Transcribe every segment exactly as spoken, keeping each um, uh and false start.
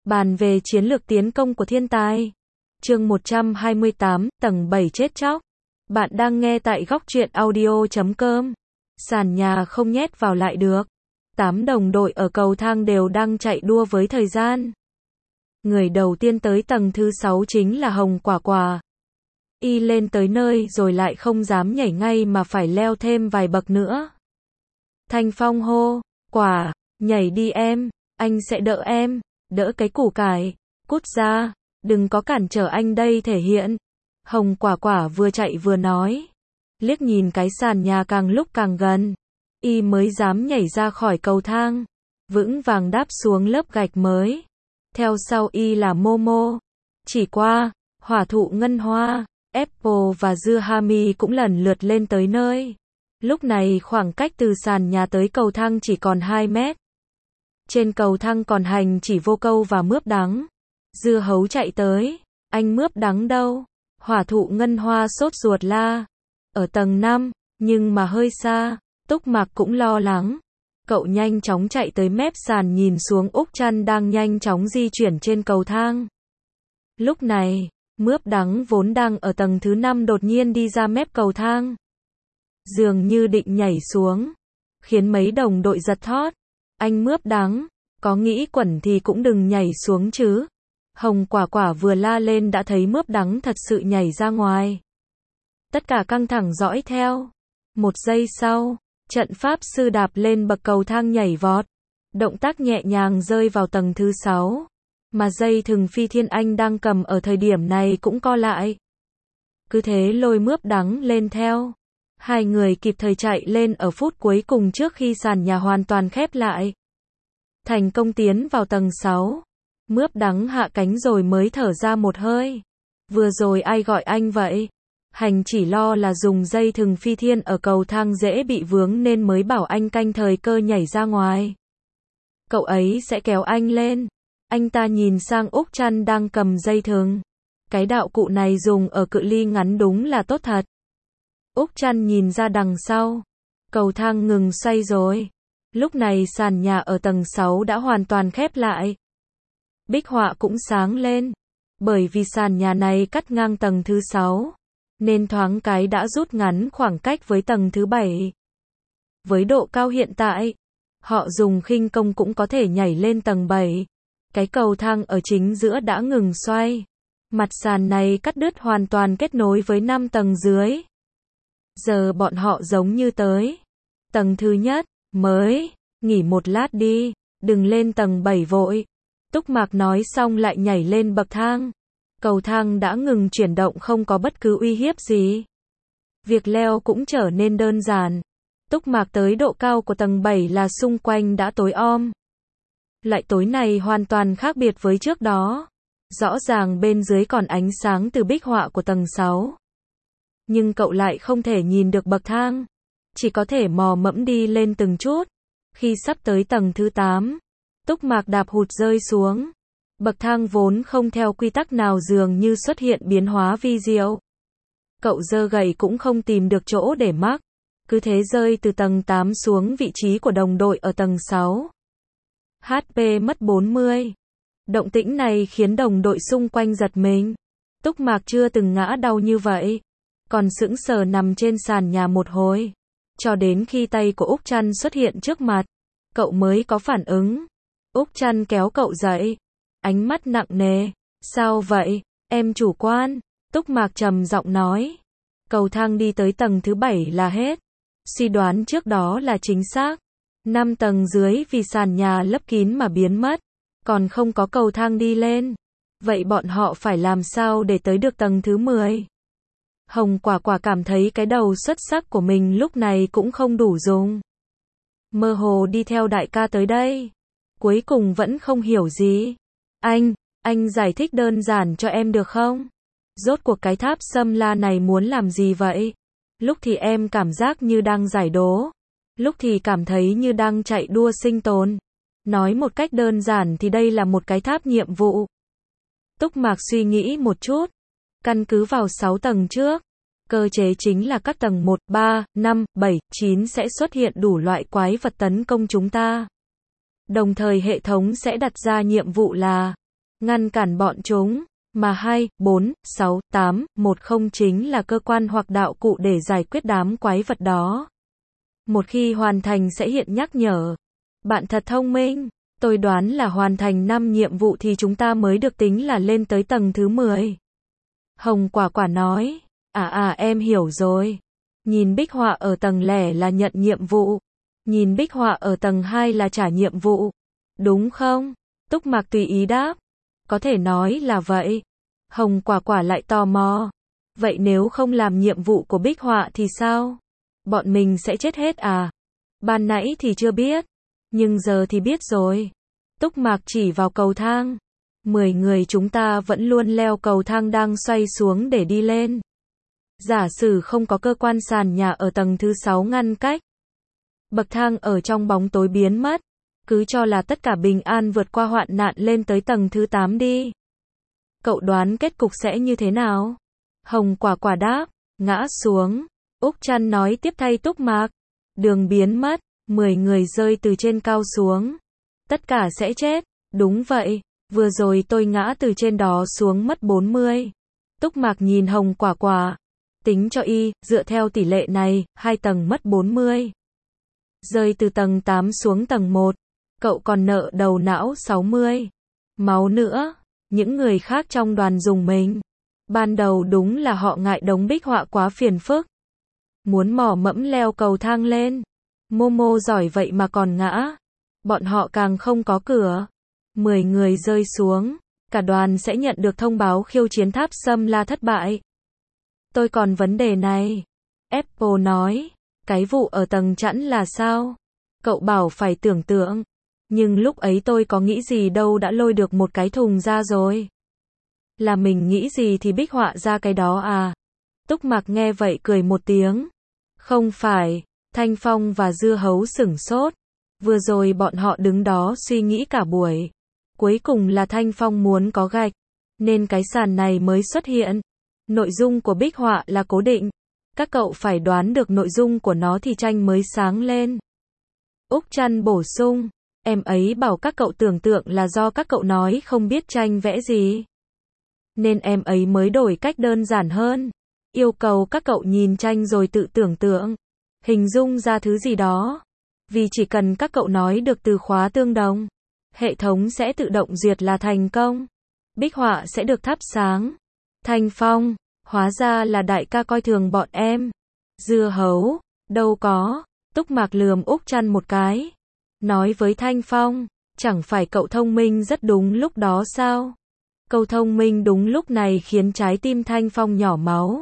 Bàn về chiến lược tiến công của thiên tài. Chương một trăm hai mươi tám, tầng bảy chết chóc. Bạn đang nghe tại góc truyện audio chấm com. Sàn nhà không nhét vào lại được. Tám đồng đội ở cầu thang đều đang chạy đua với thời gian. Người đầu tiên tới tầng thứ sáu chính là Hồng Quả Quả. Y lên tới nơi rồi lại không dám nhảy ngay mà phải leo thêm vài bậc nữa. Thanh Phong hô, Quả, nhảy đi em, anh sẽ đỡ em, đỡ cái củ cải, cút ra, đừng có cản trở anh đây thể hiện. Hồng Quả Quả vừa chạy vừa nói, liếc nhìn cái sàn nhà càng lúc càng gần, y mới dám nhảy ra khỏi cầu thang, vững vàng đáp xuống lớp gạch mới. Theo sau y là Momo. Chỉ qua, Hỏa Thụ Ngân Hoa, Apple và Dưa Hami cũng lần lượt lên tới nơi. Lúc này khoảng cách từ sàn nhà tới cầu thang chỉ còn hai mét. Trên cầu thang còn Hành Chỉ Vô Câu và Mướp Đắng. Dưa Hấu chạy tới, anh Mướp Đắng đâu? Hỏa Thụ Ngân Hoa sốt ruột la. Ở tầng năm, nhưng mà hơi xa. Túc Mạc cũng lo lắng. Cậu nhanh chóng chạy tới mép sàn nhìn xuống Úc Trăn đang nhanh chóng di chuyển trên cầu thang. Lúc này, Mướp Đắng vốn đang ở tầng thứ năm đột nhiên đi ra mép cầu thang. Dường như định nhảy xuống, khiến mấy đồng đội giật thót. Anh Mướp Đắng, có nghĩ quẩn thì cũng đừng nhảy xuống chứ. Hồng Quả Quả vừa la lên đã thấy Mướp Đắng thật sự nhảy ra ngoài. Tất cả căng thẳng dõi theo. Một giây sau, trận pháp sư đạp lên bậc cầu thang nhảy vọt. Động tác nhẹ nhàng rơi vào tầng thứ sáu. Mà dây thừng phi thiên anh đang cầm ở thời điểm này cũng co lại. Cứ thế lôi Mướp Đắng lên theo. Hai người kịp thời chạy lên ở phút cuối cùng trước khi sàn nhà hoàn toàn khép lại. Thành công tiến vào tầng sáu. Mướp Đắng hạ cánh rồi mới thở ra một hơi. Vừa rồi ai gọi anh vậy? Hành chỉ lo là dùng dây thừng phi thiên ở cầu thang dễ bị vướng nên mới bảo anh canh thời cơ nhảy ra ngoài. Cậu ấy sẽ kéo anh lên. Anh ta nhìn sang Úc Trăn đang cầm dây thừng. Cái đạo cụ này dùng ở cự ly ngắn đúng là tốt thật. Úc Trăn nhìn ra đằng sau. Cầu thang ngừng xoay rồi. Lúc này sàn nhà ở tầng sáu đã hoàn toàn khép lại. Bích họa cũng sáng lên. Bởi vì sàn nhà này cắt ngang tầng thứ sáu. Nên thoáng cái đã rút ngắn khoảng cách với tầng thứ bảy. Với độ cao hiện tại, họ dùng khinh công cũng có thể nhảy lên tầng bảy. Cái cầu thang ở chính giữa đã ngừng xoay. Mặt sàn này cắt đứt hoàn toàn kết nối với năm tầng dưới. Giờ bọn họ giống như tới tầng thứ nhất, mới, nghỉ một lát đi, đừng lên tầng bảy vội. Túc Mạc nói xong lại nhảy lên bậc thang. Cầu thang đã ngừng chuyển động không có bất cứ uy hiếp gì. Việc leo cũng trở nên đơn giản. Túc Mạc tới độ cao của tầng bảy là xung quanh đã tối om. Lại tối này hoàn toàn khác biệt với trước đó. Rõ ràng bên dưới còn ánh sáng từ bích họa của tầng sáu. Nhưng cậu lại không thể nhìn được bậc thang. Chỉ có thể mò mẫm đi lên từng chút. Khi sắp tới tầng thứ tám, Túc Mạc đạp hụt rơi xuống. Bậc thang vốn không theo quy tắc nào dường như xuất hiện biến hóa vi diệu. Cậu giơ gậy cũng không tìm được chỗ để mắc. Cứ thế rơi từ tầng tám xuống vị trí của đồng đội ở tầng sáu. hát pê mất bốn mươi. Động tĩnh này khiến đồng đội xung quanh giật mình. Túc Mạc chưa từng ngã đau như vậy. Còn sững sờ nằm trên sàn nhà một hồi. Cho đến khi tay của Úc Trăn xuất hiện trước mặt. Cậu mới có phản ứng. Úc Trăn kéo cậu dậy. Ánh mắt nặng nề. Sao vậy? Em chủ quan. Túc Mạc trầm giọng nói. Cầu thang đi tới tầng thứ bảy là hết. Suy đoán trước đó là chính xác. Năm tầng dưới vì sàn nhà lấp kín mà biến mất. Còn không có cầu thang đi lên. Vậy bọn họ phải làm sao để tới được tầng thứ mười? Hồng Quả Quả cảm thấy cái đầu xuất sắc của mình lúc này cũng không đủ dùng. Mơ hồ đi theo đại ca tới đây. Cuối cùng vẫn không hiểu gì. Anh, anh giải thích đơn giản cho em được không? Rốt cuộc cái tháp Sâm La này muốn làm gì vậy? Lúc thì em cảm giác như đang giải đố. Lúc thì cảm thấy như đang chạy đua sinh tồn. Nói một cách đơn giản thì đây là một cái tháp nhiệm vụ. Túc Mạc suy nghĩ một chút. Căn cứ vào sáu tầng trước. Cơ chế chính là các tầng một, ba, năm, bảy, chín sẽ xuất hiện đủ loại quái vật tấn công chúng ta. Đồng thời hệ thống sẽ đặt ra nhiệm vụ là ngăn cản bọn chúng, mà hai, bốn, sáu, tám, một không chính là cơ quan hoặc đạo cụ để giải quyết đám quái vật đó. Một khi hoàn thành sẽ hiện nhắc nhở. Bạn thật thông minh, tôi đoán là hoàn thành năm nhiệm vụ thì chúng ta mới được tính là lên tới tầng thứ mười. Hồng Quả Quả nói, à à em hiểu rồi. Nhìn bích họa ở tầng lẻ là nhận nhiệm vụ. Nhìn bích họa ở tầng hai là trả nhiệm vụ. Đúng không? Túc Mạc tùy ý đáp. Có thể nói là vậy. Hồng Quả Quả lại tò mò. Vậy nếu không làm nhiệm vụ của bích họa thì sao? Bọn mình sẽ chết hết à? Ban nãy thì chưa biết. Nhưng giờ thì biết rồi. Túc Mạc chỉ vào cầu thang. Mười người chúng ta vẫn luôn leo cầu thang đang xoay xuống để đi lên. Giả sử không có cơ quan sàn nhà ở tầng thứ sáu ngăn cách. Bậc thang ở trong bóng tối biến mất. Cứ cho là tất cả bình an vượt qua hoạn nạn lên tới tầng thứ tám đi. Cậu đoán kết cục sẽ như thế nào? Hồng Quả Quả đáp, ngã xuống. Úc Trăn nói tiếp thay Túc Mạc. Đường biến mất, mười người rơi từ trên cao xuống. Tất cả sẽ chết, đúng vậy. Vừa rồi tôi ngã từ trên đó xuống mất bốn mươi. Túc Mạc nhìn Hồng Quả Quả. Tính cho y, dựa theo tỷ lệ này, hai tầng mất bốn mươi. Rơi từ tầng tám xuống tầng một. Cậu còn nợ đầu não sáu mươi. Máu nữa. Những người khác trong đoàn dùng mình. Ban đầu đúng là họ ngại đống bích họa quá phiền phức. Muốn mò mẫm leo cầu thang lên. Momo giỏi vậy mà còn ngã. Bọn họ càng không có cửa. Mười người rơi xuống. Cả đoàn sẽ nhận được thông báo khiêu chiến tháp Sâm La thất bại. Tôi còn vấn đề này. Apple nói. Cái vụ ở tầng chẵn là sao? Cậu bảo phải tưởng tượng. Nhưng lúc ấy tôi có nghĩ gì đâu đã lôi được một cái thùng ra rồi. Là mình nghĩ gì thì bích họa ra cái đó à? Túc Mạc nghe vậy cười một tiếng. Không phải. Thanh Phong và Dưa Hấu sửng sốt. Vừa rồi bọn họ đứng đó suy nghĩ cả buổi. Cuối cùng là Thanh Phong muốn có gạch. Nên cái sàn này mới xuất hiện. Nội dung của bích họa là cố định. Các cậu phải đoán được nội dung của nó thì tranh mới sáng lên. Úc Trăn bổ sung. Em ấy bảo các cậu tưởng tượng là do các cậu nói không biết tranh vẽ gì. Nên em ấy mới đổi cách đơn giản hơn. Yêu cầu các cậu nhìn tranh rồi tự tưởng tượng. Hình dung ra thứ gì đó. Vì chỉ cần các cậu nói được từ khóa tương đồng. Hệ thống sẽ tự động duyệt là thành công. Bích họa sẽ được thắp sáng. Thanh Phong. Hóa ra là đại ca coi thường bọn em. Dưa Hấu. Đâu có. Túc Mạc lườm Úc Trăn một cái. Nói với Thanh Phong. Chẳng phải cậu thông minh rất đúng lúc đó sao? Câu thông minh đúng lúc này khiến trái tim Thanh Phong nhỏ máu.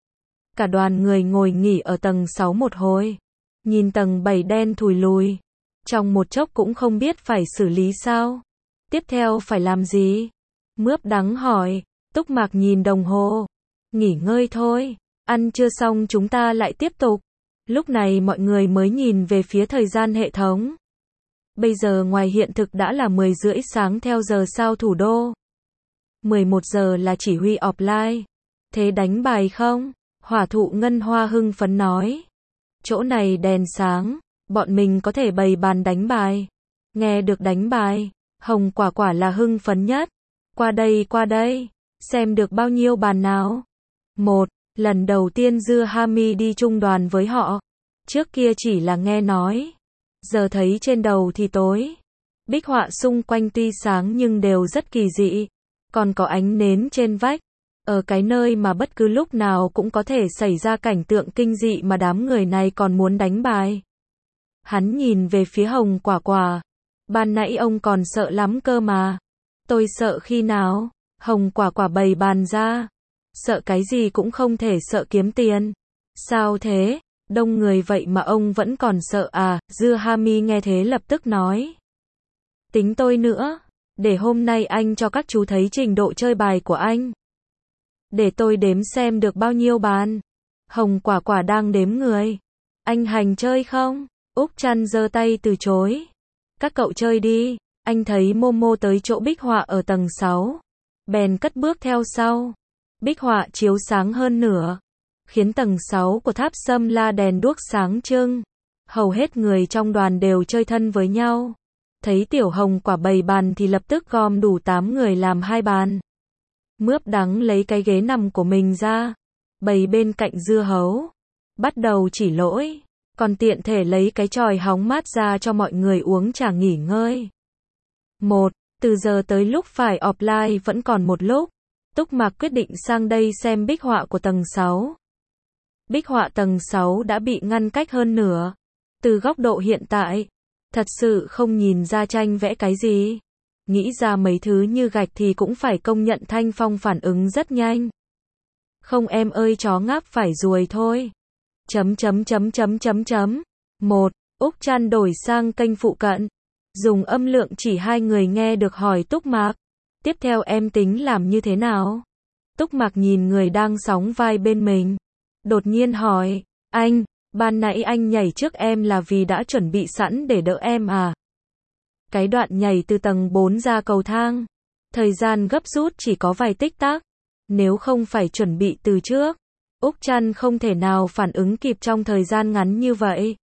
Cả đoàn người ngồi nghỉ ở tầng sáu một hồi. Nhìn tầng bảy đen thùi lùi. Trong một chốc cũng không biết phải xử lý sao. Tiếp theo phải làm gì? Mướp đắng hỏi. Túc Mạc nhìn đồng hồ. Nghỉ ngơi thôi. Ăn chưa xong chúng ta lại tiếp tục. Lúc này mọi người mới nhìn về phía thời gian hệ thống. Bây giờ ngoài hiện thực đã là mười rưỡi sáng theo giờ sao thủ đô. mười một giờ là chỉ huy offline. Thế đánh bài không? Hỏa thụ Ngân Hoa hưng phấn nói. Chỗ này đèn sáng, bọn mình có thể bày bàn đánh bài. Nghe được đánh bài, Hồng Quả Quả là hưng phấn nhất. Qua đây qua đây, xem được bao nhiêu bàn nào. Một, lần đầu tiên Dưa Hami đi chung đoàn với họ. Trước kia chỉ là nghe nói. Giờ thấy trên đầu thì tối. Bích họa xung quanh tuy sáng nhưng đều rất kỳ dị. Còn có ánh nến trên vách. Ở cái nơi mà bất cứ lúc nào cũng có thể xảy ra cảnh tượng kinh dị mà đám người này còn muốn đánh bài. Hắn nhìn về phía Hồng Quả Quả. Ban nãy ông còn sợ lắm cơ mà. Tôi sợ khi nào? Hồng Quả Quả bày bàn ra. Sợ cái gì cũng không thể sợ kiếm tiền. Sao thế? Đông người vậy mà ông vẫn còn sợ à? Dưa Hami nghe thế lập tức nói. Tính tôi nữa. Để hôm nay anh cho các chú thấy trình độ chơi bài của anh. Để tôi đếm xem được bao nhiêu bàn. Hồng Quả Quả đang đếm người. Anh hành chơi không? Úc Trăn giơ tay từ chối. Các cậu chơi đi. Anh thấy Momo tới chỗ bích họa ở tầng sáu. Bèn cất bước theo sau. Bích họa chiếu sáng hơn nửa. Khiến tầng sáu của tháp Sâm La đèn đuốc sáng trưng. Hầu hết người trong đoàn đều chơi thân với nhau. Thấy tiểu hồng quả bày bàn thì lập tức gom đủ tám người làm hai bàn. Mướp đắng lấy cái ghế nằm của mình ra, bày bên cạnh dưa hấu. Bắt đầu chỉ lỗi, còn tiện thể lấy cái chòi hóng mát ra cho mọi người uống trà nghỉ ngơi. Một, từ giờ tới lúc phải offline vẫn còn một lúc. Túc Mạc quyết định sang đây xem bích họa của tầng sáu. Bích họa tầng sáu đã bị ngăn cách hơn nửa. Từ góc độ hiện tại, thật sự không nhìn ra tranh vẽ cái gì. Nghĩ ra mấy thứ như gạch thì cũng phải công nhận Thanh Phong phản ứng rất nhanh. Không em ơi, chó ngáp phải ruồi thôi. Chấm chấm chấm chấm chấm chấm. Một, Úc Trăn đổi sang kênh phụ cận. Dùng âm lượng chỉ hai người nghe được hỏi Túc Mạc. Tiếp theo em tính làm như thế nào? Túc Mạc nhìn người đang sóng vai bên mình. Đột nhiên hỏi, anh, ban nãy anh nhảy trước em là vì đã chuẩn bị sẵn để đỡ em à? Cái đoạn nhảy từ tầng bốn ra cầu thang. Thời gian gấp rút chỉ có vài tích tắc. Nếu không phải chuẩn bị từ trước, Úc Trăn không thể nào phản ứng kịp trong thời gian ngắn như vậy.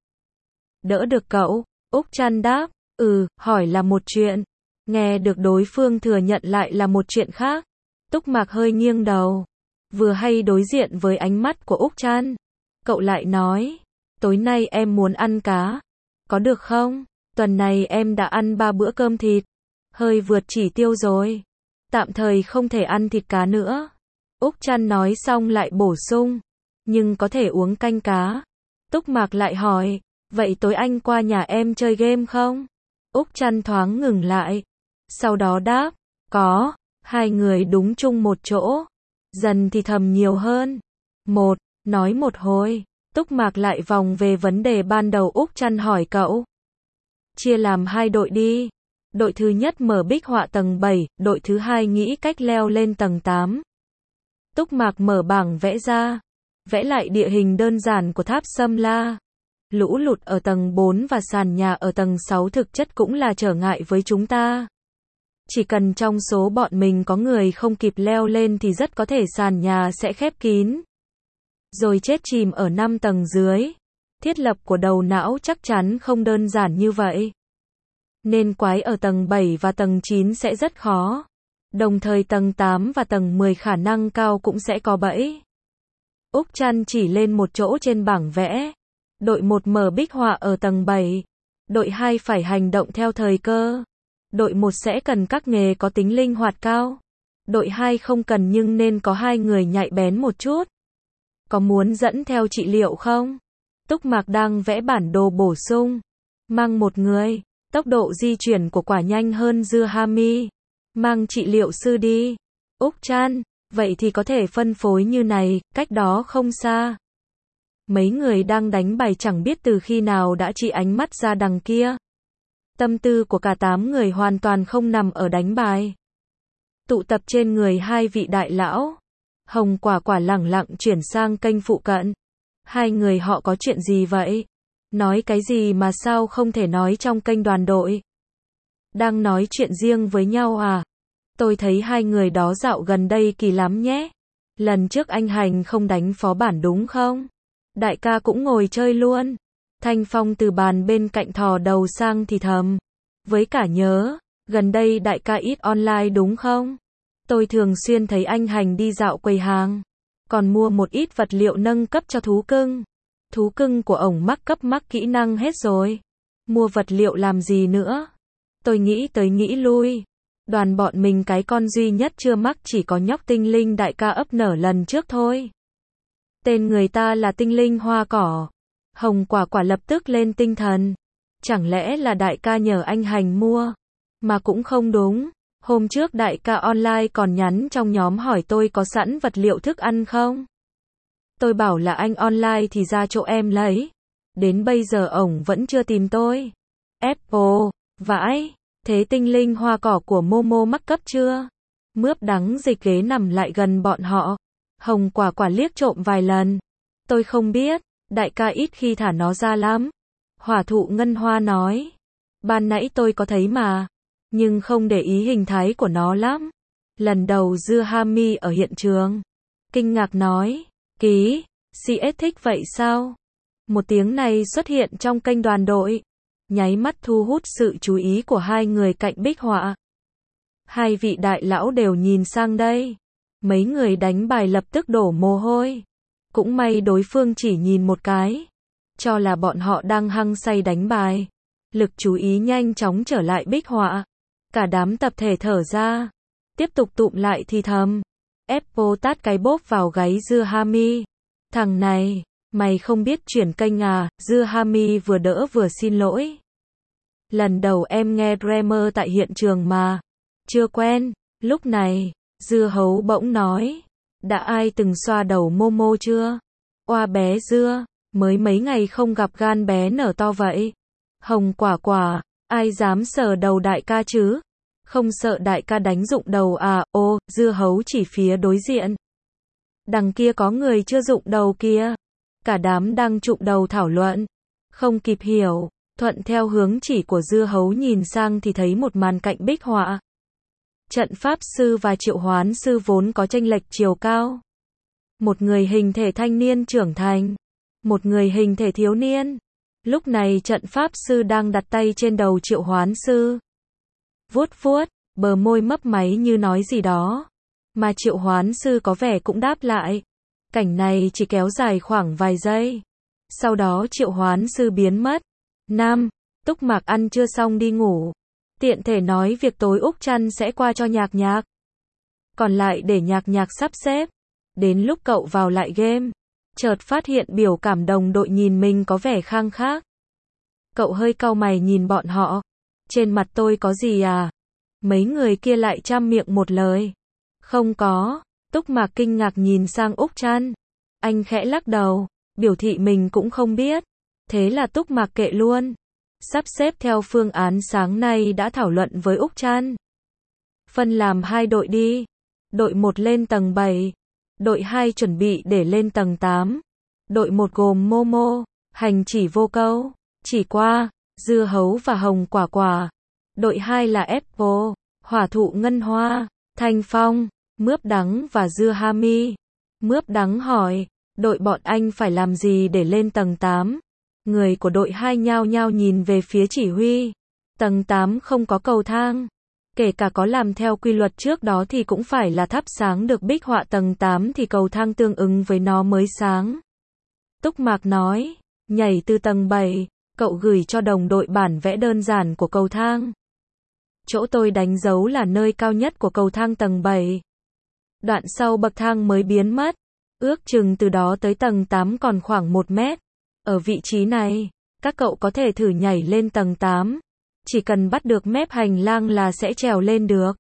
Đỡ được cậu, Úc Trăn đáp, ừ, hỏi là một chuyện. Nghe được đối phương thừa nhận lại là một chuyện khác. Túc Mạc hơi nghiêng đầu. Vừa hay đối diện với ánh mắt của Úc Trăn. Cậu lại nói, tối nay em muốn ăn cá. Có được không? Tuần này em đã ăn ba bữa cơm thịt. Hơi vượt chỉ tiêu rồi. Tạm thời không thể ăn thịt cá nữa. Úc Trăn nói xong lại bổ sung. Nhưng có thể uống canh cá. Túc Mạc lại hỏi, vậy tối anh qua nhà em chơi game không? Úc Trăn thoáng ngừng lại. Sau đó đáp, có. Hai người đúng chung một chỗ. Dần thì thầm nhiều hơn. Một, nói một hồi. Túc Mạc lại vòng về vấn đề ban đầu. Úc Trăn hỏi cậu. Chia làm hai đội đi. Đội thứ nhất mở bích họa tầng bảy, đội thứ hai nghĩ cách leo lên tầng tám. Túc Mạc mở bảng vẽ ra. Vẽ lại địa hình đơn giản của tháp Sâm La. Lũ lụt ở tầng bốn và sàn nhà ở tầng sáu thực chất cũng là trở ngại với chúng ta. Chỉ cần trong số bọn mình có người không kịp leo lên thì rất có thể sàn nhà sẽ khép kín. Rồi chết chìm ở năm tầng dưới. Thiết lập của đầu não chắc chắn không đơn giản như vậy. Nên quái ở tầng bảy và tầng chín sẽ rất khó. Đồng thời tầng tám và tầng mười khả năng cao cũng sẽ có bẫy. Úc Trăn chỉ lên một chỗ trên bảng vẽ. Đội một mở bích họa ở tầng bảy. Đội hai phải hành động theo thời cơ. Đội một sẽ cần các nghề có tính linh hoạt cao. Đội hai không cần nhưng nên có hai người nhạy bén một chút. Có muốn dẫn theo trị liệu không? Túc Mạc đang vẽ bản đồ bổ sung. Mang một người. Tốc độ di chuyển của quả nhanh hơn dưa hami. Mang trị liệu sư đi. Úc Trăn, vậy thì có thể phân phối như này, cách đó không xa. Mấy người đang đánh bài chẳng biết từ khi nào đã chỉ ánh mắt ra đằng kia. Tâm tư của cả tám người hoàn toàn không nằm ở đánh bài. Tụ tập trên người hai vị đại lão. Hồng Quả Quả lẳng lặng chuyển sang kênh phụ cận. Hai người họ có chuyện gì vậy? Nói cái gì mà sao không thể nói trong kênh đoàn đội? Đang nói chuyện riêng với nhau à? Tôi thấy hai người đó dạo gần đây kỳ lắm nhé. Lần trước anh Hành không đánh phó bản đúng không? Đại ca cũng ngồi chơi luôn. Thanh Phong từ bàn bên cạnh thò đầu sang thì thầm. Với cả nhớ, gần đây đại ca ít online đúng không? Tôi thường xuyên thấy anh Hành đi dạo quầy hàng. Còn mua một ít vật liệu nâng cấp cho thú cưng. Thú cưng của ổng mắc cấp mắc kỹ năng hết rồi. Mua vật liệu làm gì nữa? Tôi nghĩ tới nghĩ lui. Đoàn bọn mình cái con duy nhất chưa mắc chỉ có nhóc tinh linh đại ca ấp nở lần trước thôi. Tên người ta là tinh linh hoa cỏ. Hồng Quả Quả lập tức lên tinh thần. Chẳng lẽ là đại ca nhờ anh Hành mua? Mà cũng không đúng. Hôm trước đại ca online còn nhắn trong nhóm hỏi tôi có sẵn vật liệu thức ăn không? Tôi bảo là anh online thì ra chỗ em lấy. Đến bây giờ ổng vẫn chưa tìm tôi. Apple, vãi, thế tinh linh hoa cỏ của Momo mắc cấp chưa? Mướp đắng dịch ghế nằm lại gần bọn họ. Hồng Quả Quả liếc trộm vài lần. Tôi không biết, đại ca ít khi thả nó ra lắm. Hỏa thụ ngân hoa nói. Ban nãy tôi có thấy mà. Nhưng không để ý hình thái của nó lắm. Lần đầu dưa hami ở hiện trường. Kinh ngạc nói. Ký, xê ét thích vậy sao? Một tiếng này xuất hiện trong kênh đoàn đội. nháy mắt thu hút sự chú ý của hai người cạnh bích họa. Hai vị đại lão đều nhìn sang đây. Mấy người đánh bài lập tức đổ mồ hôi. Cũng may đối phương chỉ nhìn một cái, cho là bọn họ đang hăng say đánh bài. Lực chú ý nhanh chóng trở lại bích họa. Cả đám tập thể thở ra, tiếp tục tụm lại thì thầm. Apple tát cái bốp vào gáy Dưa Hami. Thằng này, mày không biết chuyển kênh à? Dưa Hami vừa đỡ vừa xin lỗi. Lần đầu em nghe Dreamer tại hiện trường mà. Chưa quen. Lúc này, Dưa Hấu bỗng nói. Đã ai từng xoa đầu Momo chưa? Oa bé Dưa, mới mấy ngày không gặp gan bé nở to vậy. Hồng Quả Quả, ai dám sờ đầu đại ca chứ? Không sợ đại ca đánh rụng đầu à? Ô, Dưa Hấu chỉ phía đối diện. Đằng kia có người chưa rụng đầu kia. Cả đám đang trụng đầu thảo luận. Không kịp hiểu, thuận theo hướng chỉ của Dưa Hấu nhìn sang thì thấy một màn cạnh bích họa. Trận pháp sư và triệu hoán sư vốn có chênh lệch chiều cao. Một người hình thể thanh niên trưởng thành, một người hình thể thiếu niên. Lúc này trận pháp sư đang đặt tay trên đầu triệu hoán sư. Vuốt vuốt, bờ môi mấp máy như nói gì đó. Mà triệu hoán sư có vẻ cũng đáp lại. Cảnh này chỉ kéo dài khoảng vài giây. Sau đó triệu hoán sư biến mất. Nam, Túc Mạc ăn chưa xong đi ngủ. Tiện thể nói việc tối Úc Trăn sẽ qua cho Nhạc Nhạc. Còn lại để Nhạc Nhạc sắp xếp. Đến lúc cậu vào lại game, chợt phát hiện biểu cảm đồng đội nhìn mình có vẻ khang khác. Cậu hơi cau mày nhìn bọn họ. Trên mặt tôi có gì à? Mấy người kia lại trăm miệng một lời. Không có. Túc Mạc kinh ngạc nhìn sang Úc Trăn. Anh khẽ lắc đầu, biểu thị mình cũng không biết. Thế là Túc Mạc kệ luôn. Sắp xếp theo phương án sáng nay đã thảo luận với Úc Trăn. Phân làm hai đội đi. Đội một lên tầng bảy. Đội hai chuẩn bị để lên tầng tám. Đội một gồm Momo, Hành Chỉ Vô Câu, Chỉ Qua, Dưa Hấu và Hồng Quả Quả. Đội hai là Apple, Hỏa Thụ Ngân Hoa, Thanh Phong, Mướp Đắng và Dưa Hami. Mướp Đắng hỏi, đội bọn anh phải làm gì để lên tầng tám? Người của đội hai nhao nhao nhìn về phía chỉ huy. Tầng tám không có cầu thang. Kể cả có làm theo quy luật trước đó thì cũng phải là thắp sáng được bích họa tầng tám thì cầu thang tương ứng với nó mới sáng. Túc Mạc nói, nhảy từ tầng bảy, cậu gửi cho đồng đội bản vẽ đơn giản của cầu thang. Chỗ tôi đánh dấu là nơi cao nhất của cầu thang tầng bảy. Đoạn sau bậc thang mới biến mất. Ước chừng từ đó tới tầng tám còn khoảng một mét. Ở vị trí này, các cậu có thể thử nhảy lên tầng tám. Chỉ cần bắt được mép hành lang là sẽ trèo lên được.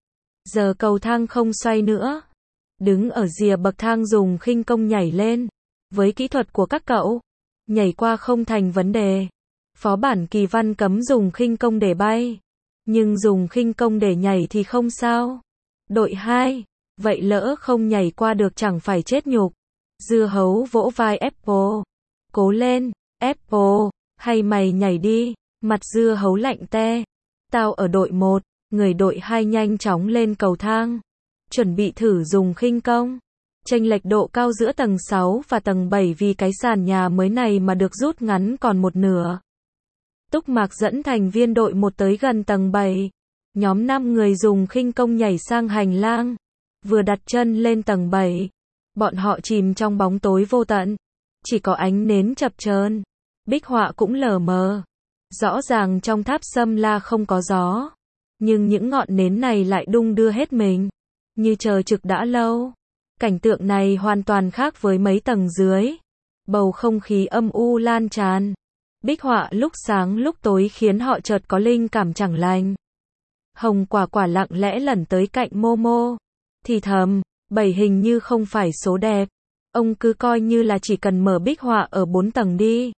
Giờ cầu thang không xoay nữa. Đứng ở rìa bậc thang dùng khinh công nhảy lên. Với kỹ thuật của các cậu, nhảy qua không thành vấn đề. Phó bản Kỳ Văn cấm dùng khinh công để bay. Nhưng dùng khinh công để nhảy thì không sao. Đội hai, vậy lỡ không nhảy qua được chẳng phải chết nhục. Dưa Hấu vỗ vai Apple. Cố lên, Apple, hay mày nhảy đi. Mặt Dưa Hấu lạnh te. Tao ở đội một, người đội hai nhanh chóng lên cầu thang. Chuẩn bị thử dùng khinh công. Chênh lệch độ cao giữa tầng sáu và tầng bảy vì cái sàn nhà mới này mà được rút ngắn còn một nửa. Túc Mạc dẫn thành viên đội một tới gần tầng bảy. Nhóm năm người dùng khinh công nhảy sang hành lang. Vừa đặt chân lên tầng bảy, bọn họ chìm trong bóng tối vô tận. Chỉ có ánh nến chập chờn. Bích họa cũng lờ mờ. Rõ ràng trong tháp Sâm La không có gió. Nhưng những ngọn nến này lại đung đưa hết mình. Như chờ trực đã lâu. Cảnh tượng này hoàn toàn khác với mấy tầng dưới. Bầu không khí âm u lan tràn. Bích họa lúc sáng lúc tối khiến họ chợt có linh cảm chẳng lành. Hồng Quả Quả lặng lẽ lẩn tới cạnh Momo. Thì thầm, bảy hình như không phải số đẹp. Ông cứ coi như là chỉ cần mở bích họa ở bốn tầng đi.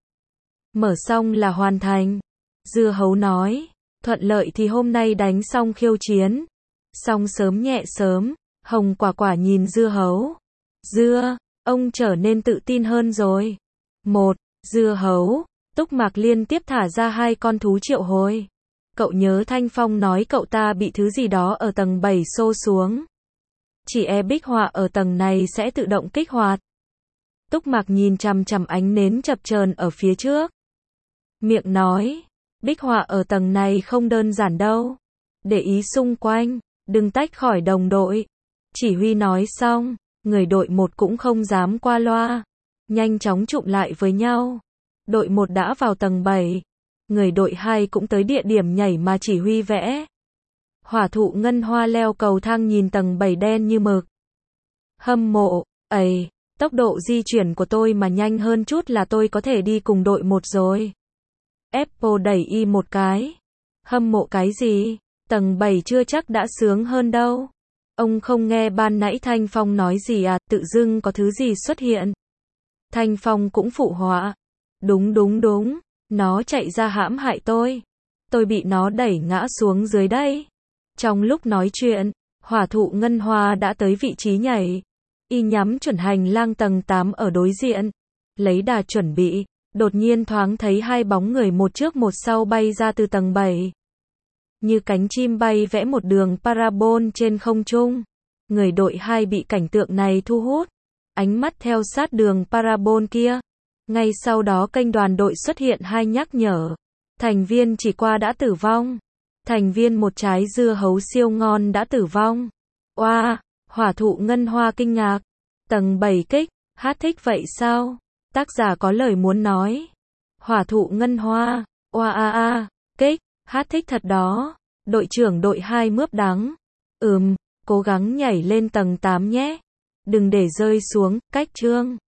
Mở xong là hoàn thành. Dưa Hấu nói, thuận lợi thì hôm nay đánh xong khiêu chiến. Xong sớm nhẹ sớm. Hồng Quả Quả nhìn Dưa Hấu. Dưa, ông trở nên tự tin hơn rồi. Một, Dưa Hấu. Túc Mạc liên tiếp thả ra hai con thú triệu hồi. Cậu nhớ Thanh Phong nói cậu ta bị thứ gì đó ở tầng bảy xô xuống. Chỉ e bích họa ở tầng này sẽ tự động kích hoạt. Túc Mạc nhìn chằm chằm ánh nến chập chờn ở phía trước. Miệng nói, Bích họa ở tầng này không đơn giản đâu. Để ý xung quanh, đừng tách khỏi đồng đội. Chỉ huy nói xong, người đội một cũng không dám qua loa. Nhanh chóng chụm lại với nhau. Đội một đã vào tầng bảy. Người đội hai cũng tới địa điểm nhảy mà chỉ huy vẽ. Hỏa thụ ngân hoa leo cầu thang nhìn tầng bảy đen như mực. Hâm mộ, ầy, tốc độ di chuyển của tôi mà nhanh hơn chút là tôi có thể đi cùng đội một rồi. Apple đẩy y một cái. Hâm mộ cái gì? Tầng bảy chưa chắc đã sướng hơn đâu. Ông không nghe ban nãy Thanh Phong nói gì à, tự dưng có thứ gì xuất hiện. Thanh Phong cũng phụ họa. Đúng đúng đúng, nó chạy ra hãm hại tôi. Tôi bị nó đẩy ngã xuống dưới đây. Trong lúc nói chuyện, hỏa thụ ngân hoa đã tới vị trí nhảy. Y nhắm chuẩn hành lang tầng tám ở đối diện. Lấy đà chuẩn bị, đột nhiên thoáng thấy hai bóng người một trước một sau bay ra từ tầng bảy. Như cánh chim bay vẽ một đường parabol trên không trung. Người đội hai bị cảnh tượng này thu hút. Ánh mắt theo sát đường parabol kia. Ngay sau đó kênh đoàn đội xuất hiện hai nhắc nhở. Thành viên chỉ qua đã tử vong. Thành viên một trái dưa hấu siêu ngon đã tử vong. Oa, wow, hỏa thụ ngân hoa kinh ngạc. Tầng bảy kích, hát thích vậy sao? Tác giả có lời muốn nói. Hỏa thụ ngân hoa, oa a a, kích, hát thích thật đó. Đội trưởng đội hai mướp đắng. Ừm, cố gắng nhảy lên tầng tám nhé. Đừng để rơi xuống, cách chương.